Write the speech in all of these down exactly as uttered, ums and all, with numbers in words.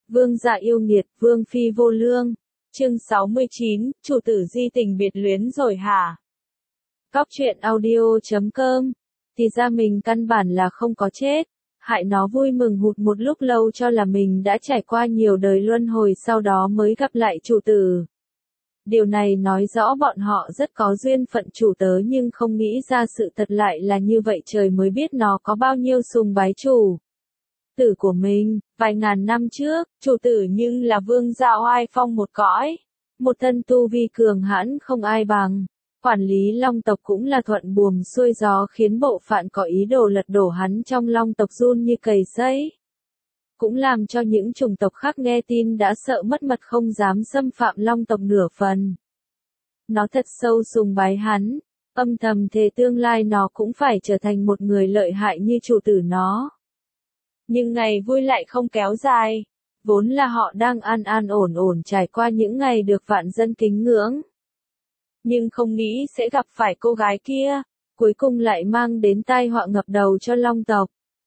Vương gia yêu nghiệt, vương phi vô lương. Chương sáu mươi chín, chủ tử di tình biệt luyến rồi hả? Cóc truyện audio chấm com. Thì ra mình căn bản là không có chết. Hại nó vui mừng hụt một lúc lâu cho là mình đã trải qua nhiều đời luân hồi sau đó mới gặp lại chủ tử. Điều này nói rõ bọn họ rất có duyên phận chủ tớ nhưng không nghĩ ra sự thật lại là như vậy, trời mới biết nó có bao nhiêu sùng bái chủ tử của mình. Vài ngàn năm trước, chủ tử nhưng là vương gia oai phong một cõi, một thân tu vi cường hãn không ai bằng. Quản lý Long tộc cũng là thuận buồm xuôi gió, khiến bộ phận có ý đồ lật đổ hắn trong Long tộc run như cầy sấy. Cũng làm cho những chủng tộc khác nghe tin đã sợ mất mật không dám xâm phạm Long tộc nửa phần. Nó thật sâu sùng bái hắn, âm thầm thề tương lai nó cũng phải trở thành một người lợi hại như chủ tử nó. Nhưng ngày vui lại không kéo dài, vốn là họ đang an an ổn ổn trải qua những ngày được vạn dân kính ngưỡng. Nhưng không nghĩ sẽ gặp phải cô gái kia, cuối cùng lại mang đến tai họa ngập đầu cho Long tộc.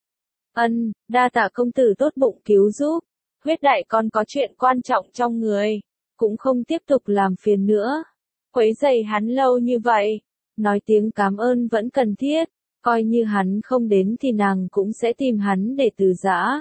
Ân, đa tạ công tử tốt bụng cứu giúp, huyết đại con có chuyện quan trọng trong người, cũng không tiếp tục làm phiền nữa, quấy rầy hắn lâu như vậy, nói tiếng cảm ơn vẫn cần thiết, coi như hắn không đến thì nàng cũng sẽ tìm hắn để từ giã.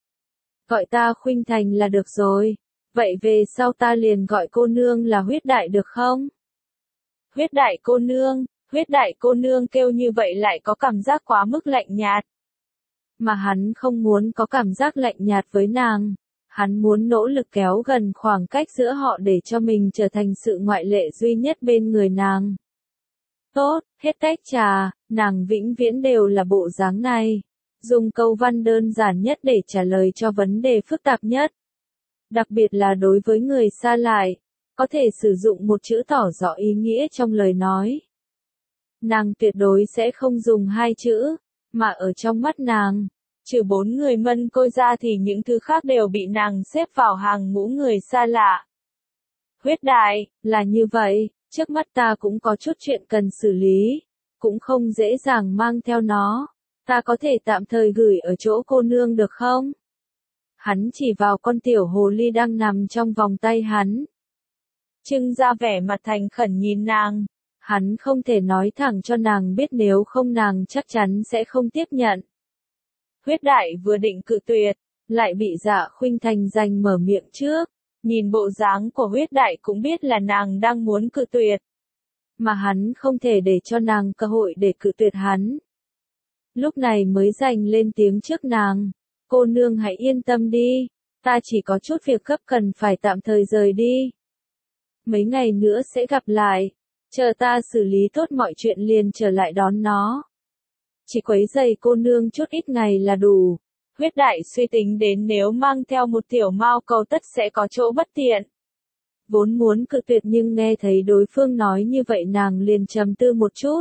Gọi ta Khuynh Thành là được rồi, vậy về sau ta liền gọi cô nương là huyết đại được không? Huyết đại cô nương, huyết đại cô nương kêu như vậy lại có cảm giác quá mức lạnh nhạt. Mà hắn không muốn có cảm giác lạnh nhạt với nàng, hắn muốn nỗ lực kéo gần khoảng cách giữa họ để cho mình trở thành sự ngoại lệ duy nhất bên người nàng. Tốt, hết tách trà, nàng vĩnh viễn đều là bộ dáng này. Dùng câu văn đơn giản nhất để trả lời cho vấn đề phức tạp nhất. Đặc biệt là đối với người xa lại, có thể sử dụng một chữ tỏ rõ ý nghĩa trong lời nói. Nàng tuyệt đối sẽ không dùng hai chữ, mà ở trong mắt nàng, trừ bốn người mân côi ra thì những thứ khác đều bị nàng xếp vào hàng ngũ người xa lạ. Huyết đại, là như vậy, trước mắt ta cũng có chút chuyện cần xử lý, cũng không dễ dàng mang theo nó, ta có thể tạm thời gửi ở chỗ cô nương được không? Hắn chỉ vào con tiểu hồ ly đang nằm trong vòng tay hắn. Trưng ra vẻ mặt thành khẩn nhìn nàng, hắn không thể nói thẳng cho nàng biết nếu không nàng chắc chắn sẽ không tiếp nhận. Huyết đại vừa định cự tuyệt, lại bị Dạ Khuynh Thành giành mở miệng trước, nhìn bộ dáng của huyết đại cũng biết là nàng đang muốn cự tuyệt. Mà hắn không thể để cho nàng cơ hội để cự tuyệt hắn. Lúc này mới giành lên tiếng trước nàng, cô nương hãy yên tâm đi, ta chỉ có chút việc gấp cần phải tạm thời rời đi. Mấy ngày nữa sẽ gặp lại, chờ ta xử lý tốt mọi chuyện liền trở lại đón nó. Chỉ quấy rầy cô nương chút ít ngày là đủ. Huyết đại suy tính đến nếu mang theo một tiểu mao cầu tất sẽ có chỗ bất tiện. Vốn muốn cự tuyệt nhưng nghe thấy đối phương nói như vậy nàng liền trầm tư một chút.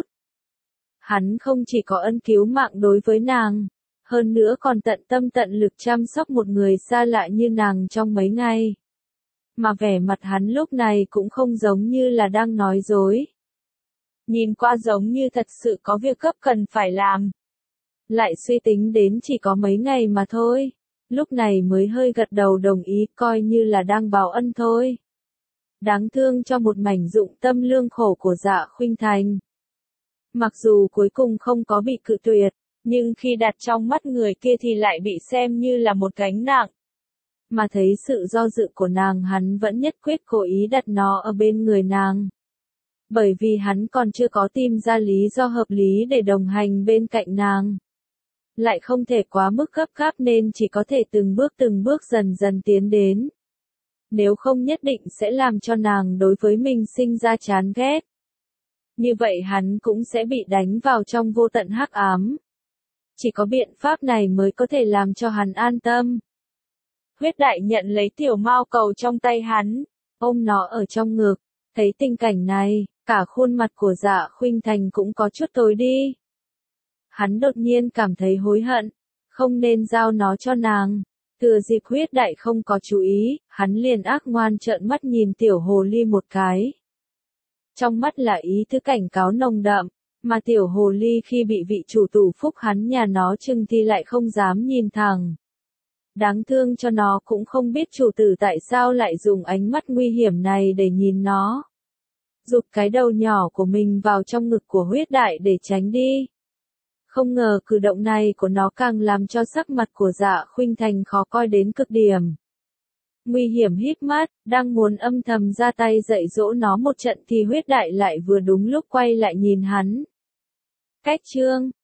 Hắn không chỉ có ân cứu mạng đối với nàng, hơn nữa còn tận tâm tận lực chăm sóc một người xa lạ như nàng trong mấy ngày. Mà vẻ mặt hắn lúc này cũng không giống như là đang nói dối. Nhìn qua giống như thật sự có việc gấp cần phải làm. Lại suy tính đến chỉ có mấy ngày mà thôi. Lúc này mới hơi gật đầu đồng ý coi như là đang báo ân thôi. Đáng thương cho một mảnh dụng tâm lương khổ của Dạ Khuynh Thành. Mặc dù cuối cùng không có bị cự tuyệt, nhưng khi đặt trong mắt người kia thì lại bị xem như là một gánh nặng. Mà thấy sự do dự của nàng hắn vẫn nhất quyết cố ý đặt nó ở bên người nàng. Bởi vì hắn còn chưa có tìm ra lý do hợp lý để đồng hành bên cạnh nàng. Lại không thể quá mức gấp gáp nên chỉ có thể từng bước từng bước dần dần tiến đến. Nếu không nhất định sẽ làm cho nàng đối với mình sinh ra chán ghét. Như vậy hắn cũng sẽ bị đánh vào trong vô tận hắc ám. Chỉ có biện pháp này mới có thể làm cho hắn an tâm. Huyết đại nhận lấy tiểu mao cầu trong tay hắn, ôm nó ở trong ngực, thấy tình cảnh này, cả khuôn mặt của Dạ Khuynh Thành cũng có chút tối đi. Hắn đột nhiên cảm thấy hối hận, không nên giao nó cho nàng. Thừa dịp huyết đại không có chú ý, hắn liền ác ngoan trợn mắt nhìn tiểu hồ ly một cái. Trong mắt là ý thứ cảnh cáo nồng đậm, mà tiểu hồ ly khi bị vị chủ tủ phúc hắn nhà nó trừng thì lại không dám nhìn thẳng. Đáng thương cho nó cũng không biết chủ tử tại sao lại dùng ánh mắt nguy hiểm này để nhìn nó. Rụt cái đầu nhỏ của mình vào trong ngực của huyết đại để tránh đi. Không ngờ cử động này của nó càng làm cho sắc mặt của Dạ Khuynh Thành khó coi đến cực điểm. Nguy hiểm híp mắt, đang muốn âm thầm ra tay dạy dỗ nó một trận thì huyết đại lại vừa đúng lúc quay lại nhìn hắn. Cách chương